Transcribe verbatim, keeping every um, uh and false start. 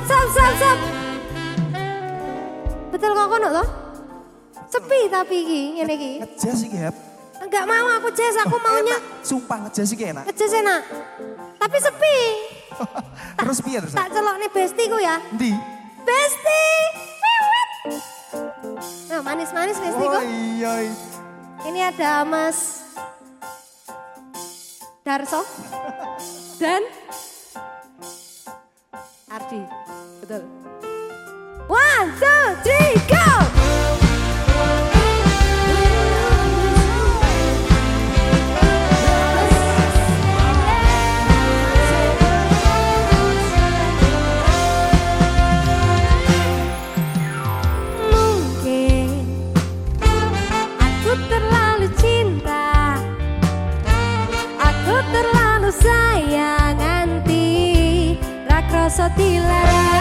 sap, sap, sap. Betul kok kono toh? Sepi tapi iki, ngene iki. Ngejazz iki, Hep. Enggak mau aku jazz, aku Oh, maunya enak. Sumpah ngejazz iki enak. ngejazz enak. Tapi sepi. Terus piye terus? Tak celokne bestiku ya. Ndi? Besti. Wiwit. Nah, manis-manis bestiku. Oh iya. Ini ada Mas Darso dan Ardi. Betul. One, two, three, go! Sayang anti rakroso dilarang.